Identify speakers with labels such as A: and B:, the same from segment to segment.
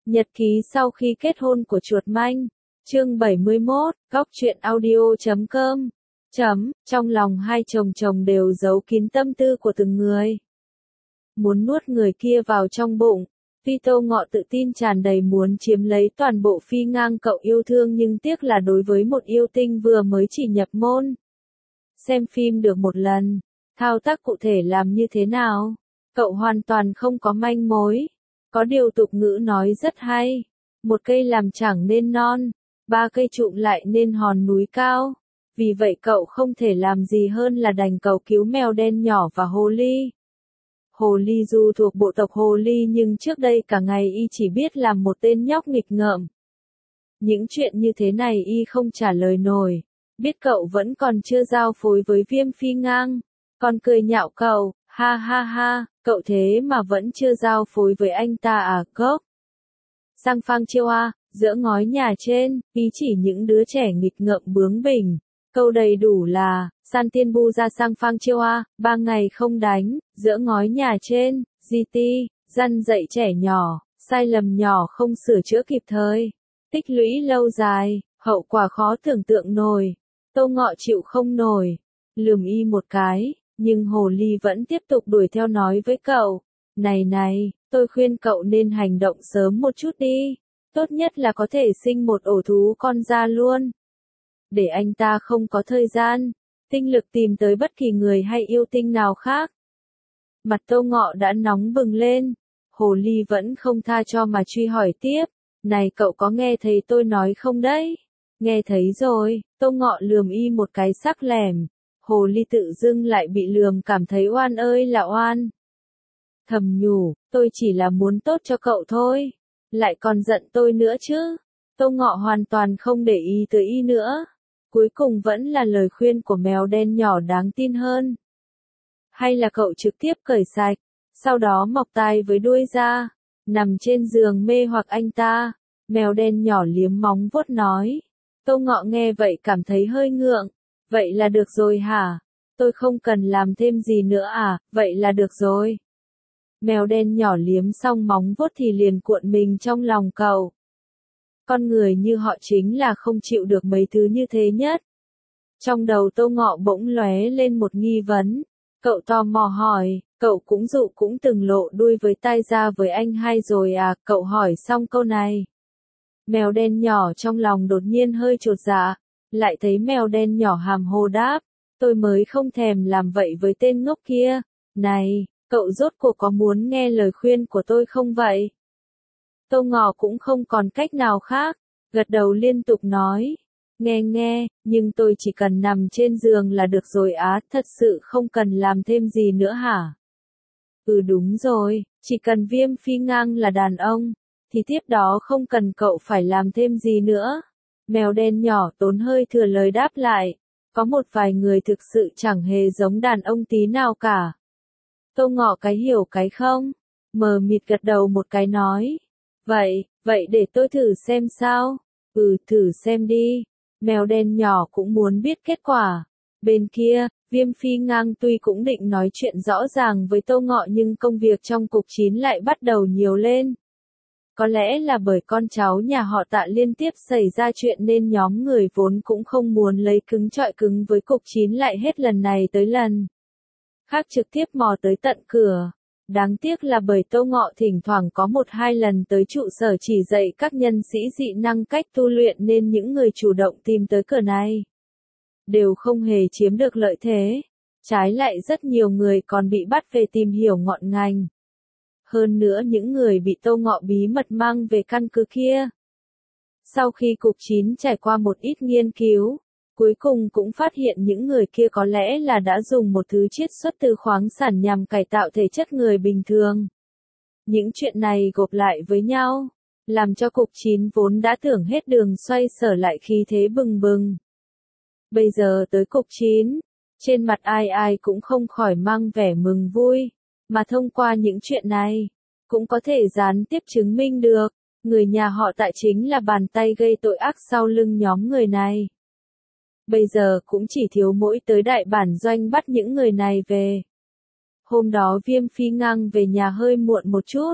A: Nhật ký sau khi kết hôn của chuột manh. Chương 71, góc truyện audio.com. Trong lòng hai chồng đều giấu kín tâm tư của từng người. Muốn nuốt người kia vào trong bụng. Tuy Tô Ngọ tự tin tràn đầy muốn chiếm lấy toàn bộ phi ngang cậu yêu thương, nhưng tiếc là đối với một yêu tinh vừa mới chỉ nhập môn. Xem phim được một lần, thao tác cụ thể làm như thế nào, cậu hoàn toàn không có manh mối. Có điều tục ngữ nói rất hay, một cây làm chẳng nên non, ba cây trụm lại nên hòn núi cao. Vì vậy cậu không thể làm gì hơn là đành cầu cứu mèo đen nhỏ và hồ ly. Hồ ly dù thuộc bộ tộc hồ ly nhưng trước đây cả ngày y chỉ biết làm một tên nhóc nghịch ngợm. Những chuyện như thế này y không trả lời nổi, biết cậu vẫn còn chưa giao phối với Viêm Phi Ngang, còn cười nhạo cậu, ha ha ha, cậu thế mà vẫn chưa giao phối với anh ta à cốc. Sang Phang Chiêu A, giữa ngói nhà trên, ý chỉ những đứa trẻ nghịch ngợm bướng bỉnh. Câu đầy đủ là, San Tiên Bu ra Sang Phang Chiêu A, 3 ngày không đánh, giữa ngói nhà trên, GT, răn dạy trẻ nhỏ, sai lầm nhỏ không sửa chữa kịp thời. Tích lũy lâu dài, hậu quả khó tưởng tượng nổi. Tô Ngọ chịu không nổi, lườm y một cái, nhưng hồ ly vẫn tiếp tục đuổi theo nói với cậu. Này, tôi khuyên cậu nên hành động sớm một chút đi. Tốt nhất là có thể sinh một ổ thú con ra luôn. Để anh ta không có thời gian, tinh lực tìm tới bất kỳ người hay yêu tinh nào khác. Mặt Tô Ngọ đã nóng bừng lên, hồ ly vẫn không tha cho mà truy hỏi tiếp. Này cậu có nghe thấy tôi nói không đấy? Nghe thấy rồi, Tô Ngọ lườm y một cái sắc lẻm. Hồ ly tự dưng lại bị lườm cảm thấy oan ơi là oan. Thầm nhủ, tôi chỉ là muốn tốt cho cậu thôi. Lại còn giận tôi nữa chứ. Tô Ngọ hoàn toàn không để ý tới y nữa. Cuối cùng vẫn là lời khuyên của mèo đen nhỏ đáng tin hơn. Hay là cậu trực tiếp cởi sạch, sau đó mọc tai với đuôi ra, nằm trên giường mê hoặc anh ta. Mèo đen nhỏ liếm móng vuốt nói. Tô Ngọ nghe vậy cảm thấy hơi ngượng. Vậy là được rồi hả? Tôi không cần làm thêm gì nữa à? Vậy là được rồi. Mèo đen nhỏ liếm xong móng vuốt thì liền cuộn mình trong lòng cậu. Con người như họ chính là không chịu được mấy thứ như thế nhất. Trong đầu Tô Ngọ bỗng lóe lên một nghi vấn. Cậu tò mò hỏi, cậu cũng cũng từng lộ đuôi với tai ra với anh hay rồi à? Cậu hỏi xong câu này. Mèo đen nhỏ trong lòng đột nhiên hơi chột dạ, lại thấy mèo đen nhỏ hàm hồ đáp. Tôi mới không thèm làm vậy với tên ngốc kia. Này, cậu rốt cuộc có muốn nghe lời khuyên của tôi không vậy? Tô Ngọ cũng không còn cách nào khác, gật đầu liên tục nói. Nghe, nhưng tôi chỉ cần nằm trên giường là được rồi á, thật sự không cần làm thêm gì nữa hả? Ừ đúng rồi, chỉ cần Viêm Phi Ngang là đàn ông, thì tiếp đó không cần cậu phải làm thêm gì nữa. Mèo đen nhỏ tốn hơi thừa lời đáp lại. Có một vài người thực sự chẳng hề giống đàn ông tí nào cả. Tô Ngọ cái hiểu cái không, mờ mịt gật đầu một cái nói. Vậy để tôi thử xem sao. Ừ thử xem đi. Mèo đen nhỏ cũng muốn biết kết quả. Bên kia, Viêm Phi Ngang tuy cũng định nói chuyện rõ ràng với Tô Ngọ nhưng công việc trong cục 9 lại bắt đầu nhiều lên. Có lẽ là bởi con cháu nhà họ Tạ liên tiếp xảy ra chuyện nên nhóm người vốn cũng không muốn lấy cứng chọi cứng với cục 9 lại hết lần này tới lần khác trực tiếp mò tới tận cửa. Đáng tiếc là bởi Tô Ngọ thỉnh thoảng có 1-2 lần tới trụ sở chỉ dạy các nhân sĩ dị năng cách tu luyện nên những người chủ động tìm tới cửa này đều không hề chiếm được lợi thế. Trái lại rất nhiều người còn bị bắt về tìm hiểu ngọn ngành. Hơn nữa những người bị Tô Ngọ bí mật mang về căn cứ kia. Sau khi cục 9 trải qua một ít nghiên cứu, cuối cùng cũng phát hiện những người kia có lẽ là đã dùng một thứ chiết xuất từ khoáng sản nhằm cải tạo thể chất người bình thường. Những chuyện này gộp lại với nhau, làm cho cục 9 vốn đã tưởng hết đường xoay sở lại khí thế bừng bừng. Bây giờ tới cục 9, trên mặt ai cũng không khỏi mang vẻ mừng vui. Mà thông qua những chuyện này, cũng có thể gián tiếp chứng minh được, người nhà họ Tạ chính là bàn tay gây tội ác sau lưng nhóm người này. Bây giờ cũng chỉ thiếu mỗi tới đại bản doanh bắt những người này về. Hôm đó Viêm Phi Ngang về nhà hơi muộn một chút,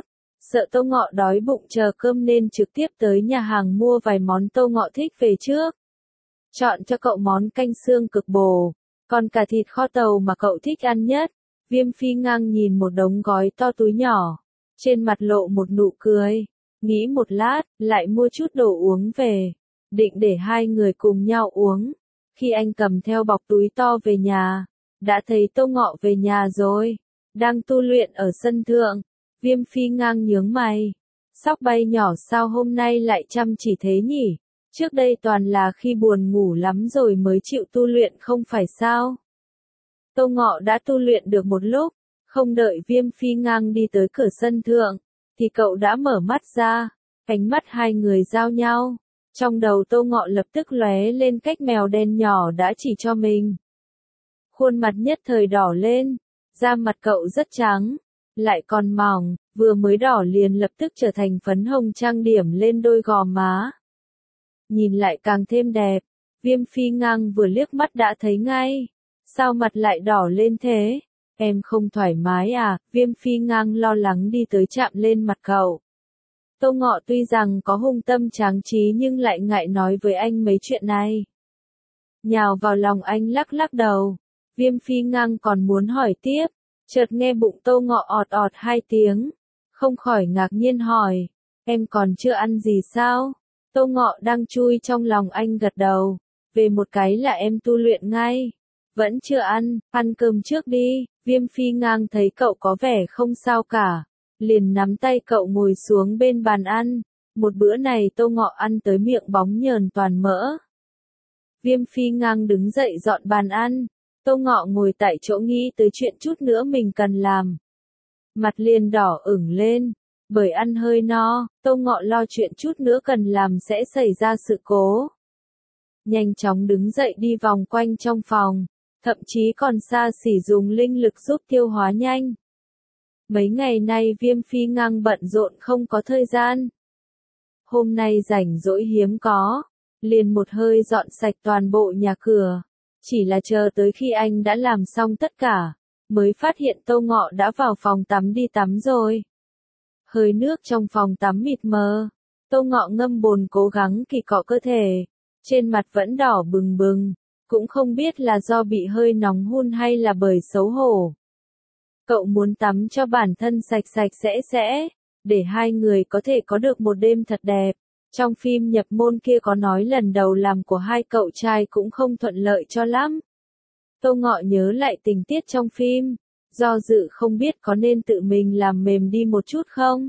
A: Sợ Tô Ngọ đói bụng chờ cơm nên trực tiếp tới nhà hàng mua vài món Tô Ngọ thích về trước. Chọn cho cậu món canh xương cực bổ, còn cả thịt kho tàu mà cậu thích ăn nhất. Viêm Phi Ngang nhìn một đống gói to túi nhỏ, trên mặt lộ một nụ cười, nghĩ một lát, lại mua chút đồ uống về, định để hai người cùng nhau uống. Khi anh cầm theo bọc túi to về nhà, đã thấy Tô Ngọ về nhà rồi, đang tu luyện ở sân thượng. Viêm Phi Ngang nhướng mày, Sóc Bay nhỏ sao hôm nay lại chăm chỉ thế nhỉ? Trước đây toàn là khi buồn ngủ lắm rồi mới chịu tu luyện không phải sao? Tô Ngọ đã tu luyện được một lúc, không đợi Viêm Phi Ngang đi tới cửa sân thượng, thì cậu đã mở mắt ra, ánh mắt hai người giao nhau. Trong đầu Tô Ngọ lập tức lóe lên cách mèo đen nhỏ đã chỉ cho mình. Khuôn mặt nhất thời đỏ lên, da mặt cậu rất trắng, lại còn mỏng, vừa mới đỏ liền lập tức trở thành phấn hồng trang điểm lên đôi gò má. Nhìn lại càng thêm đẹp, Viêm Phi Ngang vừa liếc mắt đã thấy ngay. Sao mặt lại đỏ lên thế? Em không thoải mái à? Viêm Phi Ngang lo lắng đi tới chạm lên mặt cậu. Tô Ngọ tuy rằng có hung tâm tráng trí nhưng lại ngại nói với anh mấy chuyện này. Nhào vào lòng anh lắc lắc đầu. Viêm Phi Ngang còn muốn hỏi tiếp, chợt nghe bụng Tô Ngọ ọt ọt hai tiếng, không khỏi ngạc nhiên hỏi, em còn chưa ăn gì sao? Tô Ngọ đang chui trong lòng anh gật đầu, về một cái là em tu luyện ngay. Vẫn chưa ăn cơm trước đi. Viêm Phi Ngang thấy cậu có vẻ không sao cả, liền nắm tay cậu ngồi xuống bên bàn ăn. Một bữa này Tô Ngọ ăn tới miệng bóng nhờn toàn mỡ. Viêm Phi Ngang đứng dậy dọn bàn ăn, Tô Ngọ ngồi tại chỗ nghĩ tới chuyện chút nữa mình cần làm. Mặt liền đỏ ửng lên, bởi ăn hơi no, Tô Ngọ lo chuyện chút nữa cần làm sẽ xảy ra sự cố. Nhanh chóng đứng dậy đi vòng quanh trong phòng, thậm chí còn xa xỉ dùng linh lực giúp tiêu hóa nhanh. Mấy ngày nay Viêm Phi Ngang bận rộn không có thời gian. Hôm nay rảnh rỗi hiếm có, liền một hơi dọn sạch toàn bộ nhà cửa. Chỉ là chờ tới khi anh đã làm xong tất cả, mới phát hiện Tô Ngọ đã vào phòng tắm đi tắm rồi. Hơi nước trong phòng tắm mịt mờ, Tô Ngọ ngâm bồn cố gắng kỳ cọ cơ thể, trên mặt vẫn đỏ bừng bừng, cũng không biết là do bị hơi nóng hun hay là bởi xấu hổ. Cậu muốn tắm cho bản thân sạch sạch sẽ, để hai người có thể có được một đêm thật đẹp. Trong phim nhập môn kia có nói lần đầu làm của hai cậu trai cũng không thuận lợi cho lắm. Tô Ngọ nhớ lại tình tiết trong phim, do dự không biết có nên tự mình làm mềm đi một chút không.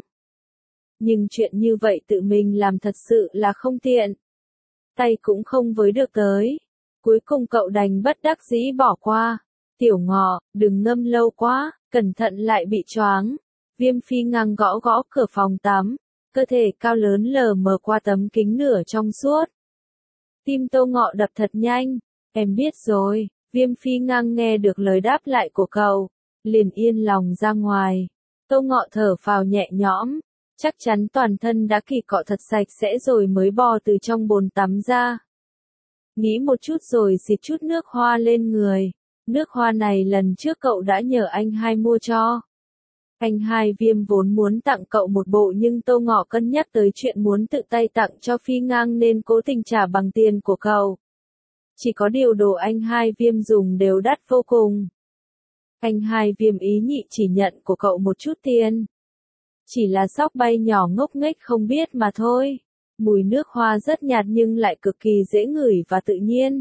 A: Nhưng chuyện như vậy tự mình làm thật sự là không tiện. Tay cũng không với được tới. Cuối cùng cậu đành bất đắc dĩ bỏ qua. Tiểu Ngọ, đừng ngâm lâu quá, cẩn thận lại bị choáng. Viêm Phi Ngang gõ gõ cửa phòng tắm, cơ thể cao lớn lờ mờ qua tấm kính nửa trong suốt. Tim Tô Ngọ đập thật nhanh, em biết rồi. Viêm Phi Ngang nghe được lời đáp lại của cậu, liền yên lòng ra ngoài. Tô Ngọ thở phào nhẹ nhõm, chắc chắn toàn thân đã kỳ cọ thật sạch sẽ rồi mới bò từ trong bồn tắm ra. Nghĩ một chút rồi xịt chút nước hoa lên người. Nước hoa này lần trước cậu đã nhờ anh hai mua cho. Anh hai Viêm vốn muốn tặng cậu một bộ nhưng Tô Ngọ cân nhắc tới chuyện muốn tự tay tặng cho Phi Ngang nên cố tình trả bằng tiền của cậu. Chỉ có điều đồ anh hai Viêm dùng đều đắt vô cùng. Anh hai Viêm ý nhị chỉ nhận của cậu một chút tiền. Chỉ là Sóc Bay nhỏ ngốc nghếch không biết mà thôi. Mùi nước hoa rất nhạt nhưng lại cực kỳ dễ ngửi và tự nhiên.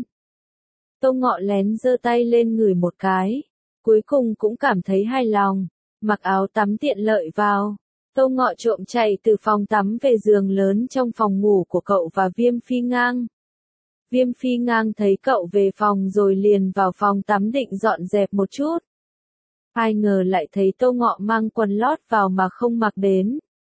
A: Tô Ngọ lén giơ tay lên ngửi một cái, cuối cùng cũng cảm thấy hài lòng, mặc áo tắm tiện lợi vào. Tô Ngọ trộm chạy từ phòng tắm về giường lớn trong phòng ngủ của cậu và Viêm Phi Ngang. Viêm Phi Ngang thấy cậu về phòng rồi liền vào phòng tắm định dọn dẹp một chút. Ai ngờ lại thấy Tô Ngọ mang quần lót vào mà không mặc đến.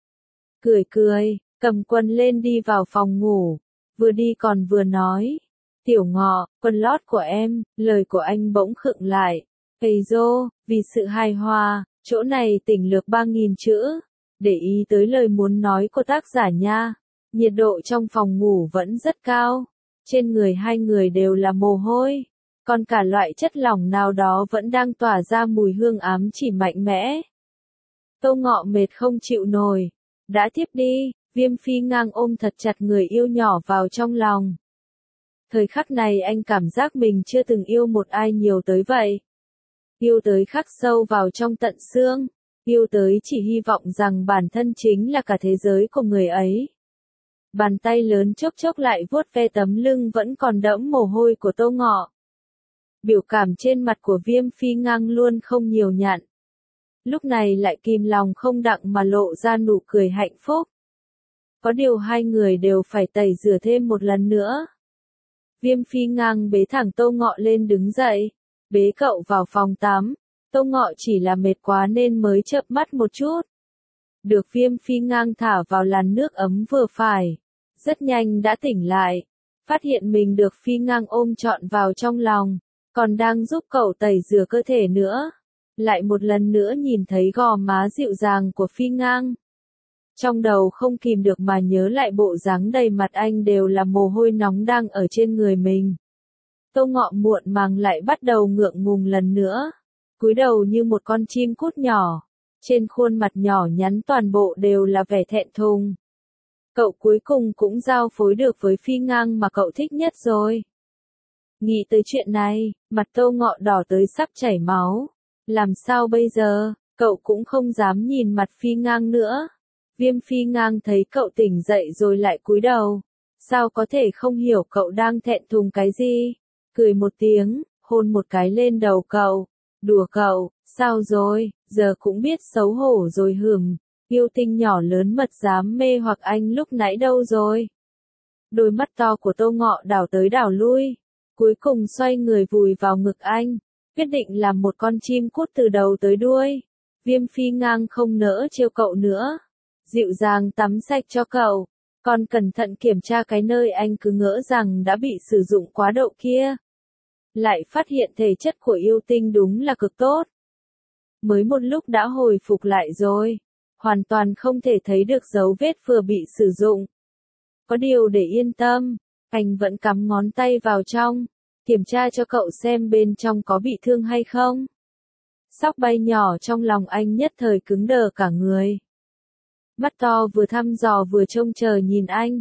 A: Cười, cầm quần lên đi vào phòng ngủ, vừa đi còn vừa nói. Tiểu Ngọ, quần lót của em, lời của anh bỗng khựng lại. Ây dô, vì sự hài hòa, chỗ này tỉnh lược 3.000 chữ. Để ý tới lời muốn nói của tác giả nha. Nhiệt độ trong phòng ngủ vẫn rất cao. Trên người hai người đều là mồ hôi. Còn cả loại chất lỏng nào đó vẫn đang tỏa ra mùi hương ám chỉ mạnh mẽ. Tô Ngọ mệt không chịu nổi. Đã thiếp đi, Viêm Phi Ngang ôm thật chặt người yêu nhỏ vào trong lòng. Thời khắc này anh cảm giác mình chưa từng yêu một ai nhiều tới vậy. Yêu tới khắc sâu vào trong tận xương. Yêu tới chỉ hy vọng rằng bản thân chính là cả thế giới của người ấy. Bàn tay lớn chốc chốc lại vuốt ve tấm lưng vẫn còn đẫm mồ hôi của Tô Ngọ. Biểu cảm trên mặt của Viêm Phi Ngang luôn không nhiều nhặn. Lúc này lại kìm lòng không đặng mà lộ ra nụ cười hạnh phúc. Có điều hai người đều phải tẩy rửa thêm một lần nữa. Viêm Phi Ngang bế thẳng Tô Ngọ lên đứng dậy, bế cậu vào phòng tắm. Tô Ngọ chỉ là mệt quá nên mới chợp mắt một chút. Được Viêm Phi Ngang thả vào làn nước ấm vừa phải. Rất nhanh đã tỉnh lại. Phát hiện mình được Phi Ngang ôm trọn vào trong lòng. Còn đang giúp cậu tẩy rửa cơ thể nữa. Lại một lần nữa nhìn thấy gò má dịu dàng của Phi Ngang. Trong đầu không kìm được mà nhớ lại bộ dáng đầy mặt anh đều là mồ hôi nóng đang ở trên người mình. Tô Ngọ muộn màng lại bắt đầu ngượng ngùng lần nữa. Cúi đầu như một con chim cút nhỏ. Trên khuôn mặt nhỏ nhắn toàn bộ đều là vẻ thẹn thùng. Cậu cuối cùng cũng giao phối được với Phi Ngang mà cậu thích nhất rồi. Nghĩ tới chuyện này, mặt Tô Ngọ đỏ tới sắp chảy máu. Làm sao bây giờ, cậu cũng không dám nhìn mặt Phi Ngang nữa. Viêm Phi Ngang thấy cậu tỉnh dậy rồi lại cúi đầu. Sao có thể không hiểu cậu đang thẹn thùng cái gì? Cười một tiếng, hôn một cái lên đầu cậu. Đùa cậu, sao rồi, giờ cũng biết xấu hổ rồi hừm. Yêu tinh nhỏ lớn mật dám mê hoặc anh lúc nãy đâu rồi? Đôi mắt to của Tô Ngọ đảo tới đảo lui. Cuối cùng xoay người vùi vào ngực anh. Quyết định làm một con chim cút từ đầu tới đuôi. Viêm Phi Ngang không nỡ trêu cậu nữa. Dịu dàng tắm sạch cho cậu. Còn cẩn thận kiểm tra cái nơi anh cứ ngỡ rằng đã bị sử dụng quá độ kia. Lại phát hiện thể chất của yêu tinh đúng là cực tốt. Mới một lúc đã hồi phục lại rồi. Hoàn toàn không thể thấy được dấu vết vừa bị sử dụng. Có điều để yên tâm, anh vẫn cắm ngón tay vào trong, kiểm tra cho cậu xem bên trong có bị thương hay không. Sóc bay nhỏ trong lòng anh nhất thời cứng đờ cả người. Mắt to vừa thăm dò vừa trông chờ nhìn anh.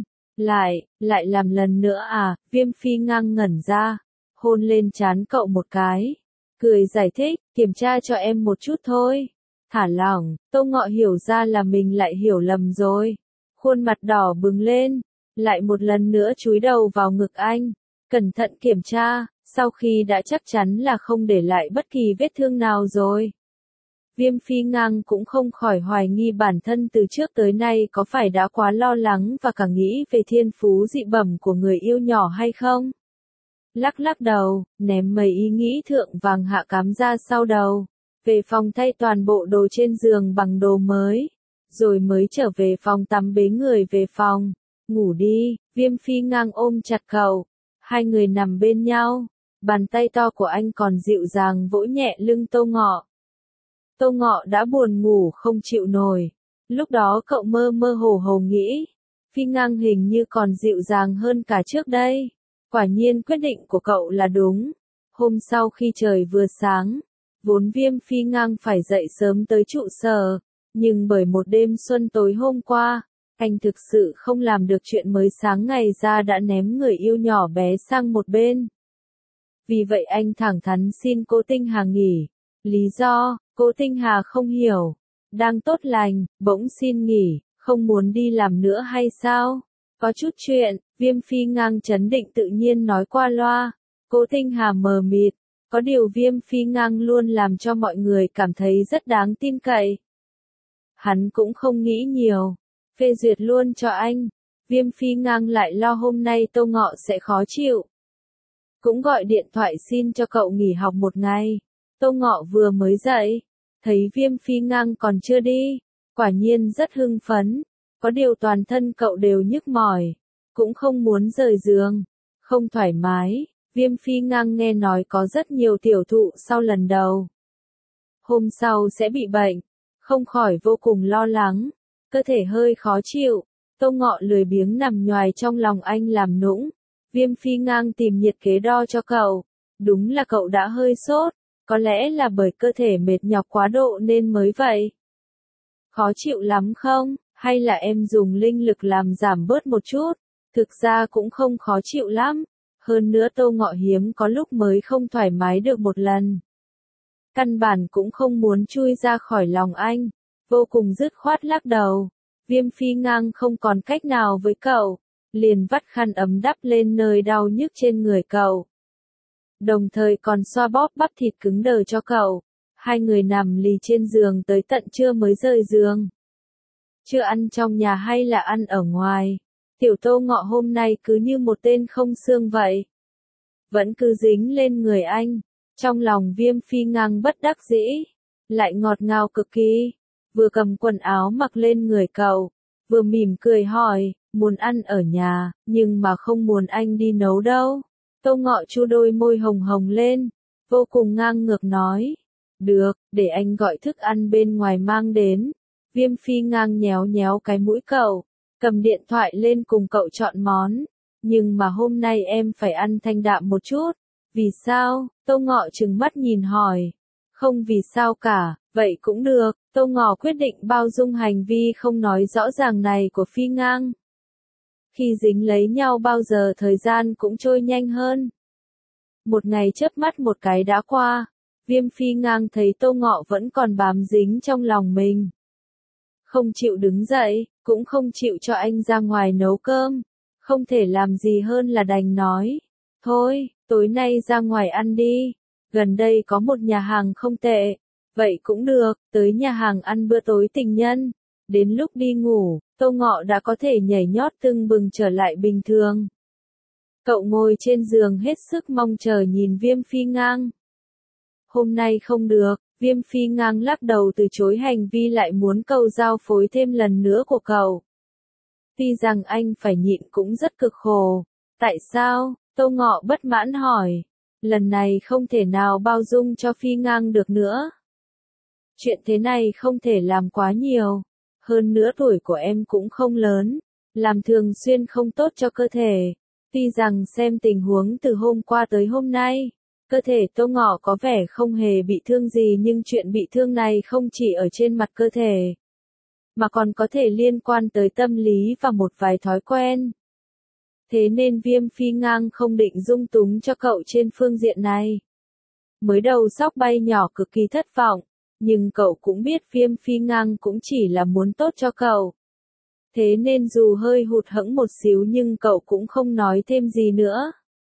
A: Lại làm lần nữa à? Viêm Phi Ngang ngẩn ra, hôn lên trán cậu một cái. Cười giải thích, kiểm tra cho em một chút thôi. Thả lỏng, Tô Ngọ hiểu ra là mình lại hiểu lầm rồi. Khuôn mặt đỏ bừng lên, lại một lần nữa chúi đầu vào ngực anh. Cẩn thận kiểm tra, sau khi đã chắc chắn là không để lại bất kỳ vết thương nào rồi. Viêm Phi Ngang cũng không khỏi hoài nghi bản thân từ trước tới nay có phải đã quá lo lắng và cả nghĩ về thiên phú dị bẩm của người yêu nhỏ hay không. Lắc lắc đầu, ném mấy ý nghĩ thượng vàng hạ cám ra sau đầu. Về phòng thay toàn bộ đồ trên giường bằng đồ mới. Rồi mới trở về phòng tắm bế người về phòng. Ngủ đi, Viêm Phi Ngang ôm chặt cậu. Hai người nằm bên nhau. Bàn tay to của anh còn dịu dàng vỗ nhẹ lưng Tô Ngọ. Tô Ngọ đã buồn ngủ không chịu nổi. Lúc đó cậu mơ mơ hồ hồ nghĩ. Phi Ngang hình như còn dịu dàng hơn cả trước đây. Quả nhiên quyết định của cậu là đúng. Hôm sau khi trời vừa sáng, vốn Viêm Phi Ngang phải dậy sớm tới trụ sở. Nhưng bởi một đêm xuân tối hôm qua, anh thực sự không làm được chuyện mới sáng ngày ra đã ném người yêu nhỏ bé sang một bên. Vì vậy anh thẳng thắn xin cô Tinh Hà nghỉ. Lý do, cô Tinh Hà không hiểu. Đang tốt lành, bỗng xin nghỉ, không muốn đi làm nữa hay sao? Có chút chuyện, Viêm Phi Ngang trấn định tự nhiên nói qua loa. Cô Tinh Hà mờ mịt. Có điều Viêm Phi Ngang luôn làm cho mọi người cảm thấy rất đáng tin cậy. Hắn cũng không nghĩ nhiều. Phê duyệt luôn cho anh. Viêm Phi Ngang lại lo hôm nay Tô Ngọ sẽ khó chịu. Cũng gọi điện thoại xin cho cậu nghỉ học một ngày. Tô Ngọ vừa mới dậy. Thấy Viêm Phi Ngang còn chưa đi. Quả nhiên rất hưng phấn. Có điều toàn thân cậu đều nhức mỏi. Cũng không muốn rời giường. Không thoải mái. Viêm Phi Ngang nghe nói có rất nhiều tiểu thụ sau lần đầu. Hôm sau sẽ bị bệnh. Không khỏi vô cùng lo lắng. Cơ thể hơi khó chịu. Tô Ngọ lười biếng nằm nhoài trong lòng anh làm nũng. Viêm Phi Ngang tìm nhiệt kế đo cho cậu. Đúng là cậu đã hơi sốt. Có lẽ là bởi cơ thể mệt nhọc quá độ nên mới vậy. Khó chịu lắm không? Hay là em dùng linh lực làm giảm bớt một chút? Thực ra cũng không khó chịu lắm. Hơn nữa Tô Ngọ hiếm có lúc mới không thoải mái được một lần. Căn bản cũng không muốn chui ra khỏi lòng anh. Vô cùng dứt khoát lắc đầu. Viêm Phi Ngang không còn cách nào với cậu. Liền vắt khăn ấm đắp lên nơi đau nhức trên người cậu. Đồng thời còn xoa bóp bắp thịt cứng đờ cho cậu. Hai người nằm lì trên giường tới tận trưa mới rời giường. Chưa ăn trong nhà hay là ăn ở ngoài? Tiểu Tô Ngọ hôm nay cứ như một tên không xương vậy. Vẫn cứ dính lên người anh. Trong lòng Viêm Phi Ngang bất đắc dĩ. Lại ngọt ngào cực kỳ. Vừa cầm quần áo mặc lên người cậu. Vừa mỉm cười hỏi, muốn ăn ở nhà, nhưng mà không muốn anh đi nấu đâu. Tô Ngọ chu đôi môi hồng hồng lên. Vô cùng ngang ngược nói. Được, để anh gọi thức ăn bên ngoài mang đến. Viêm Phi Ngang nhéo nhéo cái mũi cậu. Cầm điện thoại lên cùng cậu chọn món. Nhưng mà hôm nay em phải ăn thanh đạm một chút. Vì sao? Tô Ngọ trừng mắt nhìn hỏi. Không vì sao cả, vậy cũng được. Tô Ngọ quyết định bao dung hành vi không nói rõ ràng này của Phi Ngang. Khi dính lấy nhau bao giờ thời gian cũng trôi nhanh hơn. Một ngày chớp mắt một cái đã qua. Viêm Phi Ngang thấy Tô Ngọ vẫn còn bám dính trong lòng mình. Không chịu đứng dậy, cũng không chịu cho anh ra ngoài nấu cơm. Không thể làm gì hơn là đành nói. Thôi, tối nay ra ngoài ăn đi. Gần đây có một nhà hàng không tệ. Vậy cũng được, tới nhà hàng ăn bữa tối tình nhân. Đến lúc đi ngủ, Tô Ngọ đã có thể nhảy nhót tưng bừng trở lại bình thường. Cậu ngồi trên giường hết sức mong chờ nhìn Viêm Phi Ngang. Hôm nay không được, Viêm Phi Ngang lắc đầu từ chối hành vi lại muốn cậu giao phối thêm lần nữa của cậu. Tuy rằng anh phải nhịn cũng rất cực khổ. Tại sao? Tô Ngọ bất mãn hỏi. Lần này không thể nào bao dung cho Phi Ngang được nữa. Chuyện thế này không thể làm quá nhiều. Hơn nữa tuổi của em cũng không lớn. Làm thường xuyên không tốt cho cơ thể. Tuy rằng xem tình huống từ hôm qua tới hôm nay, cơ thể Tô Ngọ có vẻ không hề bị thương gì nhưng chuyện bị thương này không chỉ ở trên mặt cơ thể, mà còn có thể liên quan tới tâm lý và một vài thói quen. Thế nên Viêm Phi Ngang không định dung túng cho cậu trên phương diện này. Mới đầu Sóc Bay nhỏ cực kỳ thất vọng, nhưng cậu cũng biết Viêm Phi Ngang cũng chỉ là muốn tốt cho cậu. Thế nên dù hơi hụt hẫng một xíu nhưng cậu cũng không nói thêm gì nữa.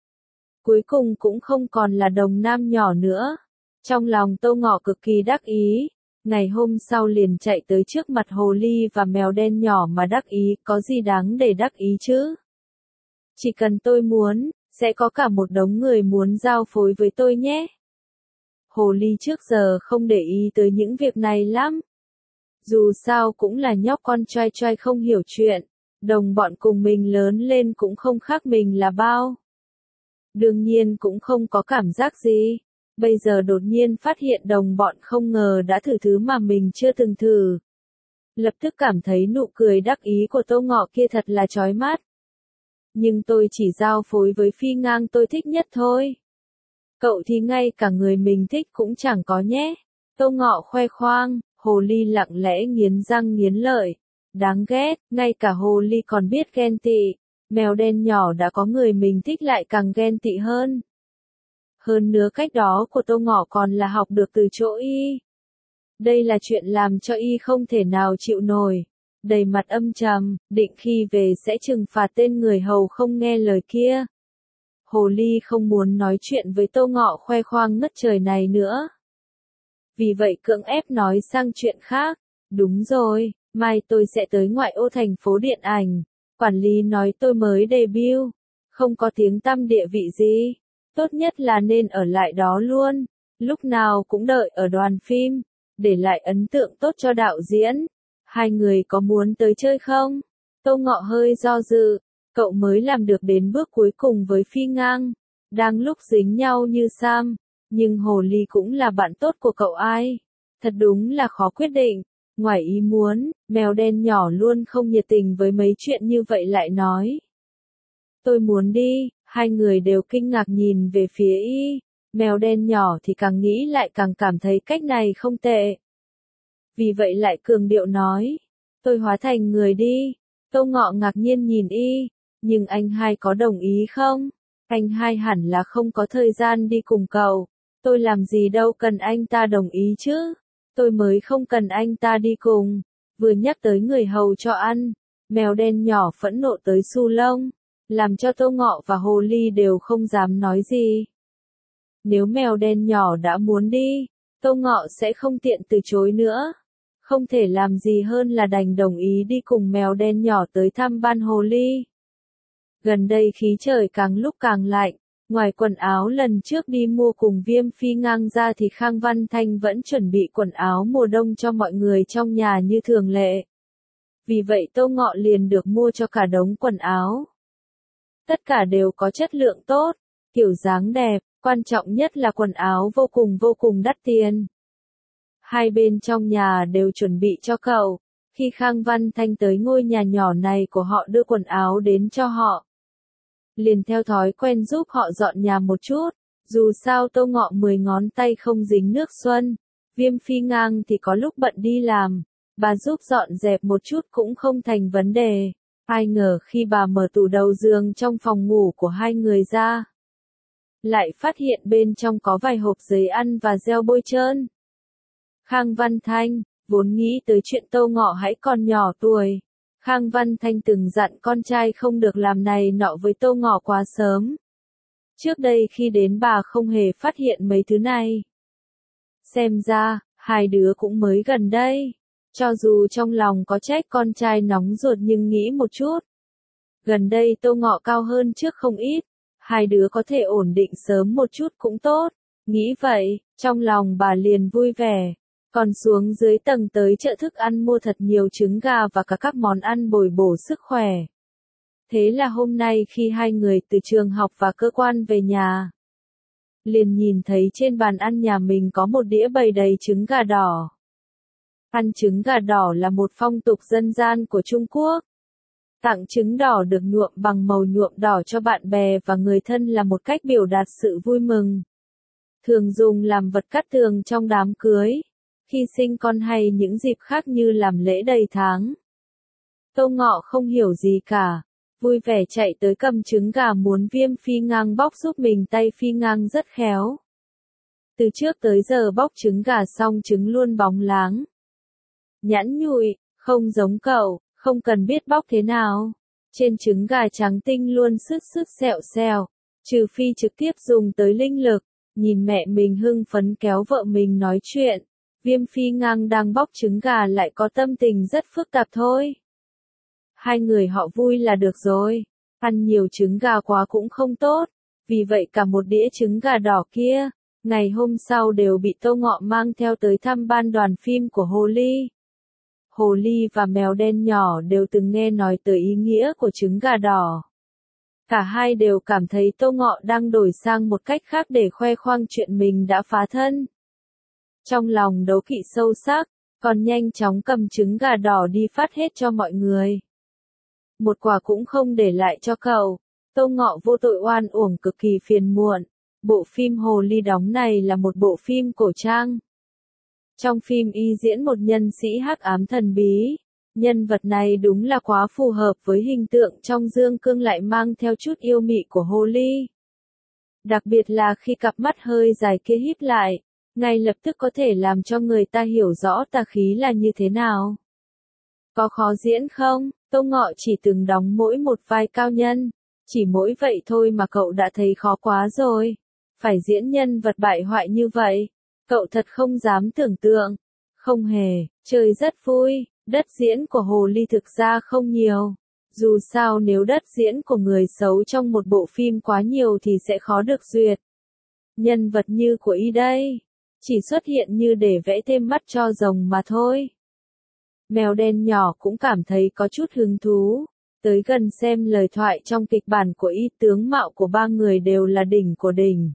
A: Cuối cùng cũng không còn là đồng nam nhỏ nữa. Trong lòng Tô Ngọ cực kỳ đắc ý. Ngày hôm sau liền chạy tới trước mặt hồ ly và mèo đen nhỏ mà đắc ý, có gì đáng để đắc ý chứ? Chỉ cần tôi muốn, sẽ có cả một đống người muốn giao phối với tôi nhé. Hồ ly trước giờ không để ý tới những việc này lắm. Dù sao cũng là nhóc con choai choai không hiểu chuyện, đồng bọn cùng mình lớn lên cũng không khác mình là bao. Đương nhiên cũng không có cảm giác gì. Bây giờ đột nhiên phát hiện đồng bọn không ngờ đã thử thứ mà mình chưa từng thử. Lập tức cảm thấy nụ cười đắc ý của Tô Ngọ kia thật là chói mắt. Nhưng tôi chỉ giao phối với Phi Ngang tôi thích nhất thôi. Cậu thì ngay cả người mình thích cũng chẳng có nhé. Tô Ngọ khoe khoang, hồ ly lặng lẽ nghiến răng nghiến lợi. Đáng ghét, ngay cả hồ ly còn biết ghen tị. Mèo đen nhỏ đã có người mình thích lại càng ghen tị hơn. Hơn nữa cách đó của Tô Ngọ còn là học được từ chỗ y. Đây là chuyện làm cho y không thể nào chịu nổi. Đầy mặt âm trầm, định khi về sẽ trừng phạt tên người hầu không nghe lời kia. Hồ ly không muốn nói chuyện với Tô Ngọ khoe khoang ngất trời này nữa. Vì vậy cưỡng ép nói sang chuyện khác. Đúng rồi, mai tôi sẽ tới ngoại ô thành phố điện ảnh. Quản lý nói tôi mới debut, không có tiếng tăm địa vị gì. Tốt nhất là nên ở lại đó luôn. Lúc nào cũng đợi ở đoàn phim, để lại ấn tượng tốt cho đạo diễn. Hai người có muốn tới chơi không? Tô Ngọ hơi do dự. Cậu mới làm được đến bước cuối cùng với Phi Ngang. Đang lúc dính nhau như Sam. Nhưng hồ ly cũng là bạn tốt của cậu ai. Thật đúng là khó quyết định. Ngoài ý muốn, mèo đen nhỏ luôn không nhiệt tình với mấy chuyện như vậy lại nói. Tôi muốn đi. Hai người đều kinh ngạc nhìn về phía y. Mèo đen nhỏ thì càng nghĩ lại càng cảm thấy cách này không tệ. Vì vậy lại cường điệu nói, tôi hóa thành người đi. Tô Ngọ ngạc nhiên nhìn y, nhưng anh hai có đồng ý không? Anh hai hẳn là không có thời gian đi cùng cậu. Tôi làm gì đâu cần anh ta đồng ý chứ. Tôi mới không cần anh ta đi cùng. Vừa nhắc tới người hầu cho ăn, mèo đen nhỏ phẫn nộ tới xu lông, làm cho Tô Ngọ và Hồ Ly đều không dám nói gì. Nếu mèo đen nhỏ đã muốn đi, Tô Ngọ sẽ không tiện từ chối nữa. Không thể làm gì hơn là đành đồng ý đi cùng mèo đen nhỏ tới thăm Ban Hồ Ly. Gần đây khí trời càng lúc càng lạnh, ngoài quần áo lần trước đi mua cùng Viêm Phi Ngang ra thì Khang Văn Thanh vẫn chuẩn bị quần áo mùa đông cho mọi người trong nhà như thường lệ. Vì vậy Tô Ngọ liền được mua cho cả đống quần áo. Tất cả đều có chất lượng tốt, kiểu dáng đẹp, quan trọng nhất là quần áo vô cùng đắt tiền. Hai bên trong nhà đều chuẩn bị cho cậu. Khi Khang Văn Thanh tới ngôi nhà nhỏ này của họ đưa quần áo đến cho họ, liền theo thói quen giúp họ dọn nhà một chút. Dù sao Tô Ngọ 10 ngón tay không dính nước xuân. Viêm Phi Ngang thì có lúc bận đi làm, bà giúp dọn dẹp một chút cũng không thành vấn đề. Ai ngờ khi bà mở tủ đầu giường trong phòng ngủ của hai người ra, lại phát hiện bên trong có vài hộp giấy ăn và gel bôi trơn. Khang Văn Thanh, vốn nghĩ tới chuyện Tô Ngọ hãy còn nhỏ tuổi. Khang Văn Thanh từng dặn con trai không được làm này nọ với Tô Ngọ quá sớm. Trước đây khi đến bà không hề phát hiện mấy thứ này. Xem ra, hai đứa cũng mới gần đây. Cho dù trong lòng có trách con trai nóng ruột nhưng nghĩ một chút. Gần đây Tô Ngọ cao hơn trước không ít. Hai đứa có thể ổn định sớm một chút cũng tốt. Nghĩ vậy, trong lòng bà liền vui vẻ. Còn xuống dưới tầng tới chợ thức ăn mua thật nhiều trứng gà và cả các món ăn bồi bổ sức khỏe. Thế là hôm nay khi hai người từ trường học và cơ quan về nhà, liền nhìn thấy trên bàn ăn nhà mình có một đĩa bày đầy trứng gà đỏ. Ăn trứng gà đỏ là một phong tục dân gian của Trung Quốc. Tặng trứng đỏ được nhuộm bằng màu nhuộm đỏ cho bạn bè và người thân là một cách biểu đạt sự vui mừng. Thường dùng làm vật cát tường trong đám cưới, khi sinh con hay những dịp khác như làm lễ đầy tháng. Tô Ngọ không hiểu gì cả, vui vẻ chạy tới cầm trứng gà muốn Viêm Phi Ngang bóc giúp mình, tay Phi Ngang rất khéo. Từ trước tới giờ bóc trứng gà xong trứng luôn bóng láng, nhẵn nhụi, không giống cậu, không cần biết bóc thế nào. Trên trứng gà trắng tinh luôn sứt sẹo xèo, trừ phi trực tiếp dùng tới linh lực. Nhìn mẹ mình hưng phấn kéo vợ mình nói chuyện, Viêm Phi Ngang đang bóc trứng gà lại có tâm tình rất phức tạp thôi. Hai người họ vui là được rồi, ăn nhiều trứng gà quá cũng không tốt, vì vậy cả một đĩa trứng gà đỏ kia, ngày hôm sau đều bị Tô Ngọ mang theo tới thăm ban đoàn phim của Hồ Ly. Hồ Ly và mèo đen nhỏ đều từng nghe nói tới ý nghĩa của trứng gà đỏ. Cả hai đều cảm thấy Tô Ngọ đang đổi sang một cách khác để khoe khoang chuyện mình đã phá thân. Trong lòng đố kỵ sâu sắc, còn nhanh chóng cầm trứng gà đỏ đi phát hết cho mọi người. Một quả cũng không để lại cho cậu. Tô Ngọ vô tội oan uổng cực kỳ phiền muộn. Bộ phim Hồ Ly đóng này là một bộ phim cổ trang. Trong phim y diễn một nhân sĩ hắc ám thần bí. Nhân vật này đúng là quá phù hợp với hình tượng trong Dương Cương lại mang theo chút yêu mị của Hồ Ly. Đặc biệt là khi cặp mắt hơi dài kia híp lại, ngay lập tức có thể làm cho người ta hiểu rõ tà khí là như thế nào. Có khó diễn không? Tô Ngọ chỉ từng đóng mỗi một vai cao nhân, chỉ mỗi vậy thôi mà cậu đã thấy khó quá rồi. Phải diễn nhân vật bại hoại như vậy, cậu thật không dám tưởng tượng. Không hề, chơi rất vui, đất diễn của Hồ Ly thực ra không nhiều. Dù sao nếu đất diễn của người xấu trong một bộ phim quá nhiều thì sẽ khó được duyệt. Nhân vật như của y đây, chỉ xuất hiện như để vẽ thêm mắt cho rồng mà thôi. Mèo đen nhỏ cũng cảm thấy có chút hứng thú, tới gần xem lời thoại trong kịch bản của y, tướng mạo của ba người đều là đỉnh của đỉnh.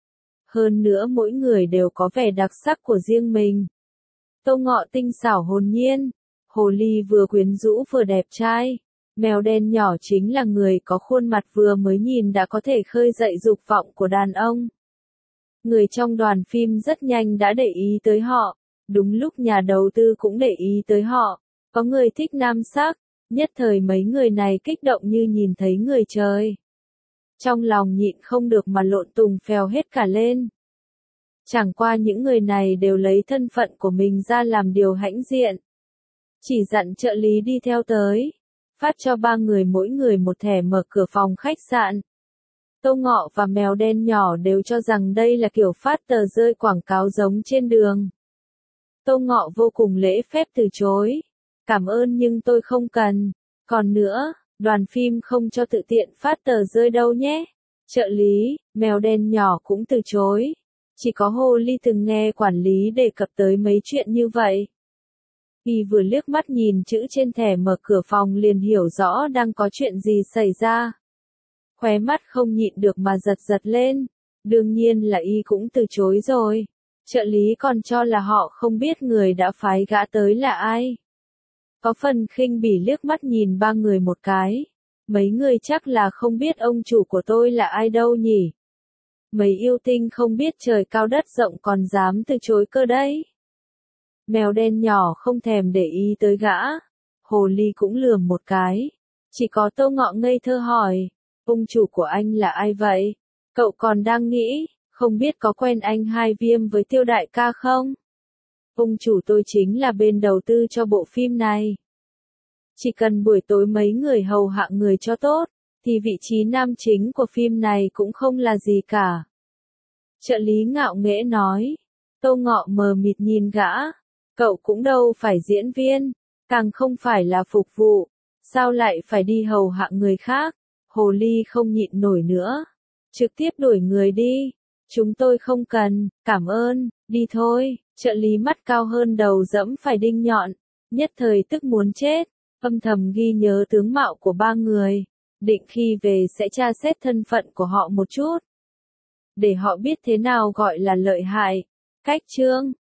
A: Hơn nữa mỗi người đều có vẻ đặc sắc của riêng mình. Tô Ngọ tinh xảo hồn nhiên, Hồ Ly vừa quyến rũ vừa đẹp trai, mèo đen nhỏ chính là người có khuôn mặt vừa mới nhìn đã có thể khơi dậy dục vọng của đàn ông. Người trong đoàn phim rất nhanh đã để ý tới họ, Đúng lúc nhà đầu tư cũng để ý tới họ, có người thích nam sắc, nhất thời mấy người này kích động như nhìn thấy người trời. Trong lòng nhịn không được mà lộn tùng phèo hết cả lên. Chẳng qua những người này đều lấy thân phận của mình ra làm điều hãnh diện. Chỉ dặn trợ lý đi theo tới, phát cho ba người mỗi người một thẻ mở cửa phòng khách sạn. Tô Ngọ và mèo đen nhỏ đều cho rằng đây là kiểu phát tờ rơi quảng cáo giống trên đường. Tô Ngọ vô cùng lễ phép từ chối. Cảm ơn nhưng tôi không cần. Còn nữa, đoàn phim không cho tự tiện phát tờ rơi đâu nhé. Trợ lý, mèo đen nhỏ cũng từ chối. Chỉ có Hồ Ly từng nghe quản lý đề cập tới mấy chuyện như vậy. Y vừa liếc mắt nhìn chữ trên thẻ mở cửa phòng liền hiểu rõ đang có chuyện gì xảy ra. Khóe mắt không nhịn được mà giật giật lên. Đương nhiên là Y cũng từ chối rồi. Trợ lý còn cho là họ không biết người đã phái gã tới là ai. Có phần khinh bỉ liếc mắt nhìn ba người một cái. Mấy người chắc là không biết ông chủ của tôi là ai đâu nhỉ. Mấy yêu tinh không biết trời cao đất rộng còn dám từ chối cơ đấy. Mèo đen nhỏ không thèm để ý tới gã. Hồ Ly cũng lườm một cái. Chỉ có Tô Ngọ ngây thơ hỏi. Ông chủ của anh là ai vậy? Cậu còn đang nghĩ, không biết có quen anh Hai Viêm với Tiêu đại ca không? Ông chủ tôi chính là bên đầu tư cho bộ phim này. Chỉ cần buổi tối mấy người hầu hạ người cho tốt, thì vị trí nam chính của phim này cũng không là gì cả. Trợ lý ngạo nghễ nói. Tô Ngọ mờ mịt nhìn gã. Cậu cũng đâu phải diễn viên, càng không phải là phục vụ. Sao lại phải đi hầu hạ người khác? Hồ Ly không nhịn nổi nữa. Trực tiếp đuổi người đi. Chúng tôi không cần, cảm ơn, đi thôi. Trợ lý mắt cao hơn đầu dẫm phải đinh nhọn. Nhất thời tức muốn chết. Âm thầm ghi nhớ tướng mạo của ba người. Định khi về sẽ tra xét thân phận của họ một chút. Để họ biết thế nào gọi là lợi hại. Cách chương